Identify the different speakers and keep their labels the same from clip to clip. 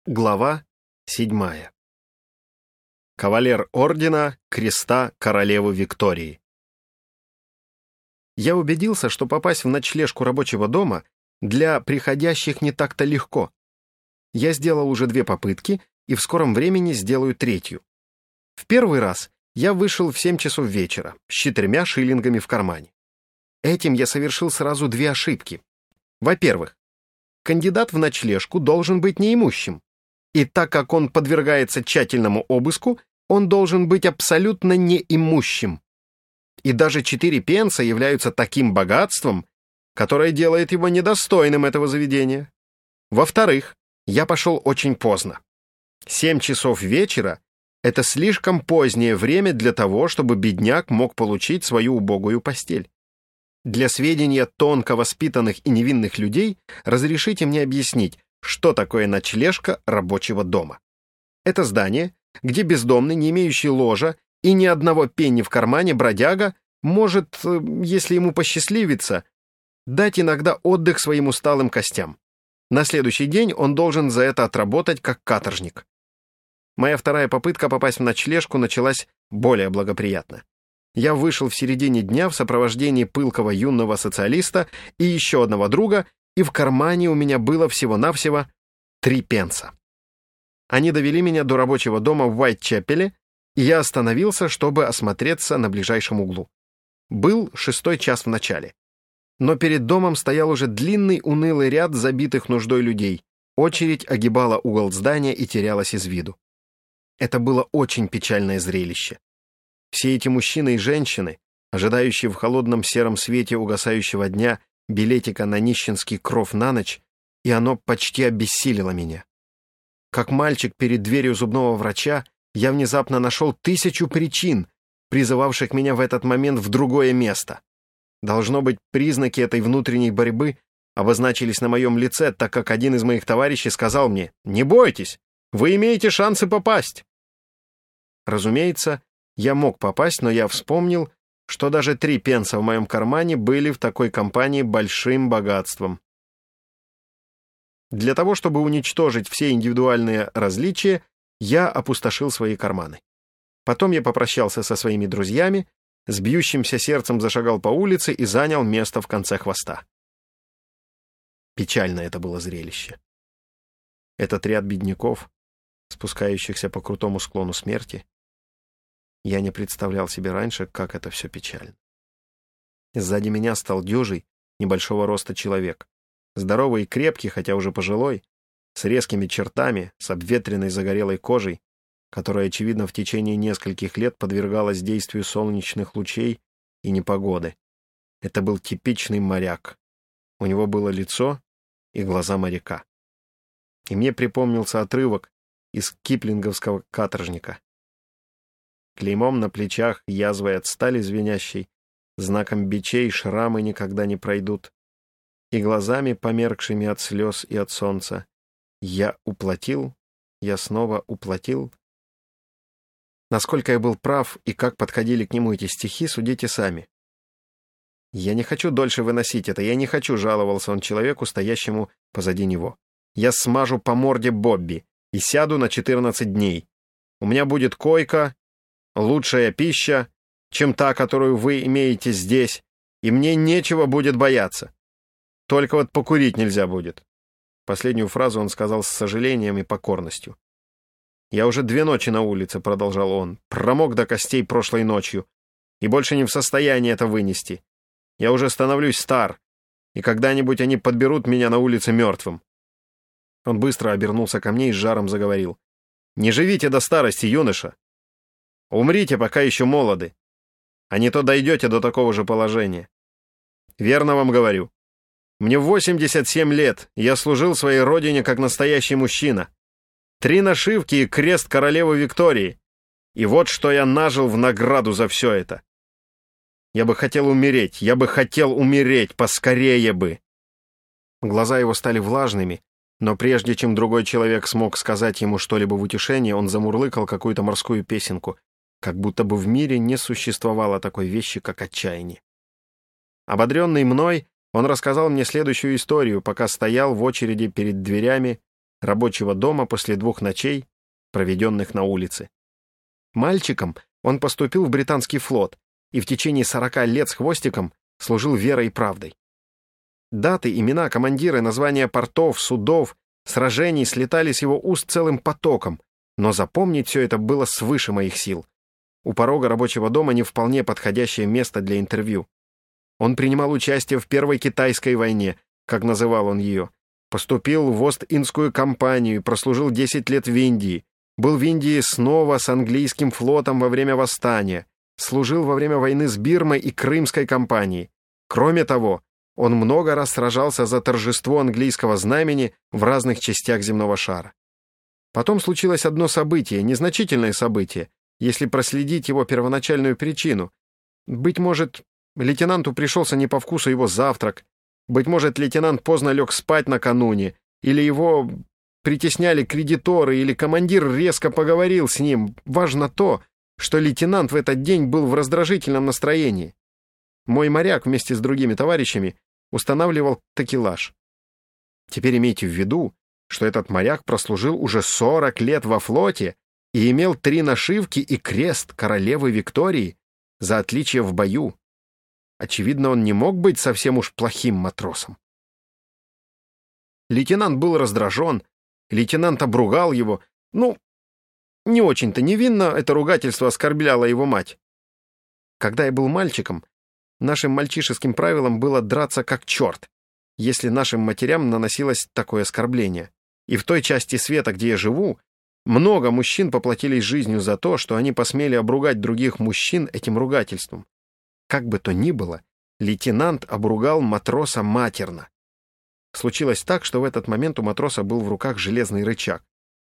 Speaker 1: Глава 7. Кавалер ордена Креста королевы Виктории. Я убедился, что попасть в ночлежку рабочего дома для приходящих не так-то легко. Я сделал уже 2 попытки и в скором времени сделаю 3-ю. В первый раз я вышел в 7 часов вечера с 4 шиллингами в кармане. Этим я совершил сразу 2 ошибки. Во-первых, кандидат в ночлежку должен быть неимущим. И так как он подвергается тщательному обыску, он должен быть абсолютно неимущим. И даже 4 пенса являются таким богатством, которое делает его недостойным этого заведения. Во-вторых, я пошел очень поздно. 7 часов вечера — это слишком позднее время для того, чтобы бедняк мог получить свою убогую постель. Для сведения тонко воспитанных и невинных людей разрешите мне объяснить, что такое ночлежка рабочего дома. Это здание, где бездомный, не имеющий ложа и ни одного пенни в кармане бродяга может, если ему посчастливится, дать иногда отдых своим усталым костям. На следующий день он должен за это отработать как каторжник. Моя вторая попытка попасть в ночлежку началась более благоприятно. Я вышел в середине дня в сопровождении пылкого юного социалиста и еще одного друга, и в кармане у меня было всего-навсего 3 пенса. Они довели меня до рабочего дома в Уайтчепеле, и я остановился, чтобы осмотреться на ближайшем углу. Был 6 час в начале. Но перед домом стоял уже длинный унылый ряд забитых нуждой людей. Очередь огибала угол здания и терялась из виду. Это было очень печальное зрелище. Все эти мужчины и женщины, ожидающие в холодном сером свете угасающего дня билетика на нищенский кров на ночь, и оно почти обессилило меня. Как мальчик перед дверью зубного врача, я внезапно нашел 1000 причин, призывавших меня в этот момент в другое место. Должно быть, признаки этой внутренней борьбы обозначились на моем лице, так как один из моих товарищей сказал мне: «Не бойтесь, вы имеете шансы попасть». Разумеется, я мог попасть, но я вспомнил, что даже 3 пенса в моем кармане были в такой компании большим богатством. Для того, чтобы уничтожить все индивидуальные различия, я опустошил свои карманы. Потом я попрощался со своими друзьями, с бьющимся сердцем зашагал по улице и занял место в конце хвоста. Печально это было зрелище. Этот ряд бедняков, спускающихся по крутому склону смерти, я не представлял себе раньше, как это все печально. Сзади меня стал дюжий, небольшого роста человек. Здоровый и крепкий, хотя уже пожилой, с резкими чертами, с обветренной загорелой кожей, которая, очевидно, в течение нескольких лет подвергалась действию солнечных лучей и непогоды. Это был типичный моряк. У него было лицо и глаза моряка. И мне припомнился отрывок из киплинговского «Каторжника». Клеймом на плечах, язвой от стали звенящей, знаком бичей шрамы никогда не пройдут, и глазами, померкшими от слез и от солнца. Я уплатил, я снова уплатил. Насколько я был прав и как подходили к нему эти стихи, судите сами. «Я не хочу дольше выносить это, я не хочу», — жаловался он человеку, стоящему позади него. «Я смажу по морде Бобби и сяду на 14 дней. У меня будет койка, лучшая пища, чем та, которую вы имеете здесь, и мне нечего будет бояться. Только вот покурить нельзя будет». Последнюю фразу он сказал с сожалением и покорностью. «Я уже 2 ночи на улице», — продолжал он, — «промок до костей прошлой ночью и больше не в состоянии это вынести. Я уже становлюсь стар, и когда-нибудь они подберут меня на улице мертвым». Он быстро обернулся ко мне и с жаром заговорил. «Не живите до старости, юноша. Умрите, пока еще молоды, а не то дойдете до такого же положения. Верно вам говорю. Мне 87 лет, и я служил своей родине как настоящий мужчина. 3 нашивки и крест королевы Виктории. И вот что я нажил в награду за все это. Я бы хотел умереть, поскорее бы». Глаза его стали влажными, но прежде чем другой человек смог сказать ему что-либо в утешение, он замурлыкал какую-то морскую песенку, как будто бы в мире не существовало такой вещи, как отчаяние. Ободренный мной, он рассказал мне следующую историю, пока стоял в очереди перед дверями рабочего дома после 2 ночей, проведенных на улице. Мальчиком он поступил в британский флот и в течение 40 лет с хвостиком служил верой и правдой. Даты, имена, командиры, названия портов, судов, сражений слетали с его уст целым потоком, но запомнить все это было свыше моих сил. У порога рабочего дома не вполне подходящее место для интервью. Он принимал участие в Первой Китайской войне, как называл он ее, поступил в Ост-Индскую компанию и прослужил 10 лет в Индии, был в Индии снова с английским флотом во время восстания, служил во время войны с Бирмой и Крымской компанией. Кроме того, он много раз сражался за торжество английского знамени в разных частях земного шара. Потом случилось одно событие, незначительное событие, если проследить его первоначальную причину. Быть может, лейтенанту пришелся не по вкусу его завтрак, быть может, лейтенант поздно лег спать накануне, или его притесняли кредиторы, или командир резко поговорил с ним. Важно то, что лейтенант в этот день был в раздражительном настроении. Мой моряк вместе с другими товарищами устанавливал такелаж. Теперь имейте в виду, что этот моряк прослужил уже 40 лет во флоте и имел 3 нашивки и крест королевы Виктории за отличие в бою. Очевидно, он не мог быть совсем уж плохим матросом. Лейтенант был раздражен, лейтенант обругал его. Не очень-то невинно это ругательство оскорбляло его мать. Когда я был мальчиком, нашим мальчишеским правилом было драться как черт, если нашим матерям наносилось такое оскорбление. И в той части света, где я живу, много мужчин поплатились жизнью за то, что они посмели обругать других мужчин этим ругательством. Как бы то ни было, лейтенант обругал матроса матерно. Случилось так, что в этот момент у матроса был в руках железный рычаг.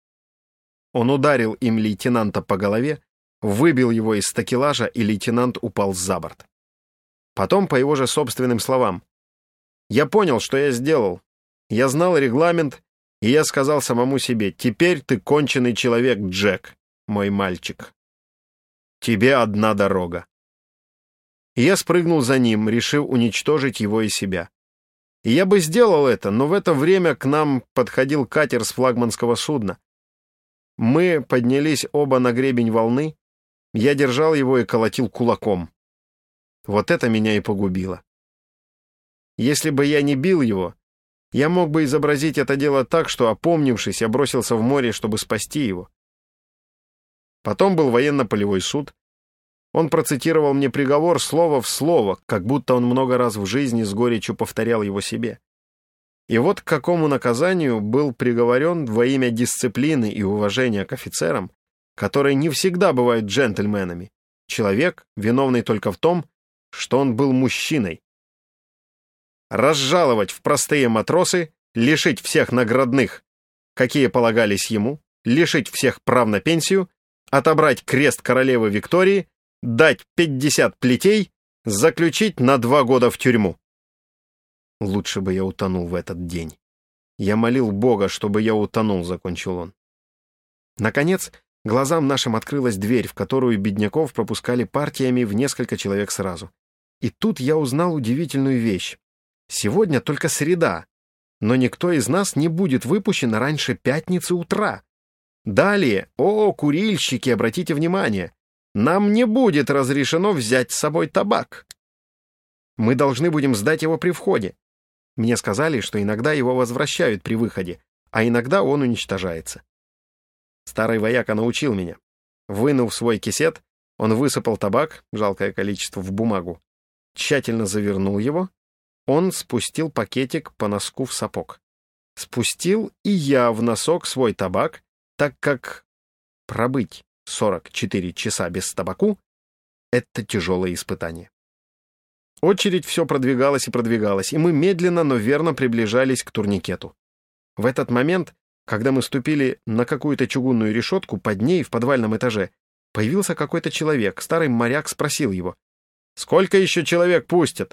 Speaker 1: Он ударил им лейтенанта по голове, выбил его из такелажа, и лейтенант упал за борт. Потом, по его же собственным словам, «Я понял, что я сделал. Я знал регламент, и я сказал самому себе, теперь ты конченый человек, Джек, мой мальчик. Тебе одна дорога». И я спрыгнул за ним, решив уничтожить его и себя. И я бы сделал это, но в это время к нам подходил катер с флагманского судна. Мы поднялись оба на гребень волны, я держал его и колотил кулаком. Вот это меня и погубило. Если бы я не бил его, я мог бы изобразить это дело так, что, опомнившись, я бросился в море, чтобы спасти его. Потом был военно-полевой суд. Он процитировал мне приговор слово в слово, как будто он много раз в жизни с горечью повторял его себе. И вот к какому наказанию был приговорен во имя дисциплины и уважения к офицерам, которые не всегда бывают джентльменами, человек, виновный только в том, что он был мужчиной. Разжаловать в простые матросы, лишить всех наградных, какие полагались ему, лишить всех прав на пенсию, отобрать крест королевы Виктории, дать 50 плетей, заключить на 2 года в тюрьму. Лучше бы я утонул в этот день. Я молил Бога, чтобы я утонул, закончил он. Наконец, глазам нашим открылась дверь, в которую бедняков пропускали партиями в несколько человек сразу. И тут я узнал удивительную вещь. Сегодня только среда, но никто из нас не будет выпущен раньше пятницы утра. Далее, курильщики, обратите внимание, нам не будет разрешено взять с собой табак. Мы должны будем сдать его при входе. Мне сказали, что иногда его возвращают при выходе, а иногда он уничтожается. Старый вояка научил меня. Вынув свой кисет, он высыпал табак, жалкое количество, в бумагу, тщательно завернул его. Он спустил пакетик по носку в сапог. Спустил и я в носок свой табак, так как пробыть 44 часа без табаку — это тяжелое испытание. Очередь все продвигалась и продвигалась, и мы медленно, но верно приближались к турникету. В этот момент, когда мы ступили на какую-то чугунную решетку, под ней, в подвальном этаже, появился какой-то человек. Старый моряк спросил его: «Сколько еще человек пустят?»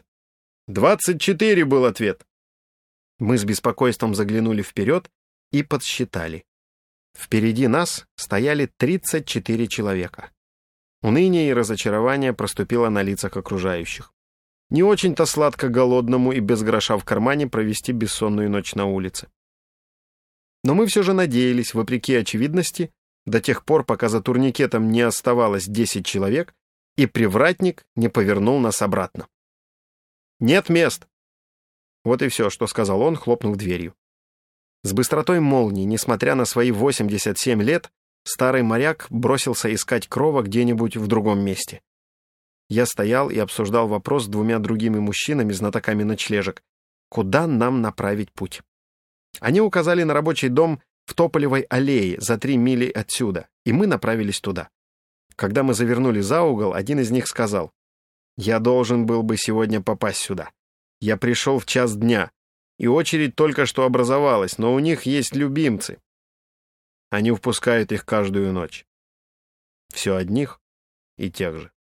Speaker 1: 24 был ответ. Мы с беспокойством заглянули вперед и подсчитали. Впереди нас стояли 34 человека. Уныние и разочарование проступило на лицах окружающих. Не очень-то сладко голодному и без гроша в кармане провести бессонную ночь на улице. Но мы все же надеялись, вопреки очевидности, до тех пор, пока за турникетом не оставалось 10 человек, и привратник не повернул нас обратно. «Нет мест!» Вот и все, что сказал он, хлопнув дверью. С быстротой молнии, несмотря на свои 87 лет, старый моряк бросился искать крова где-нибудь в другом месте. Я стоял и обсуждал вопрос с двумя другими мужчинами, знатоками ночлежек, куда нам направить путь. Они указали на рабочий дом в Тополевой аллее за 3 мили отсюда, и мы направились туда. Когда мы завернули за угол, один из них сказал: «Я должен был бы сегодня попасть сюда. Я пришел в 1 дня, и очередь только что образовалась, но у них есть любимцы. Они впускают их каждую ночь. Все одних и тех же».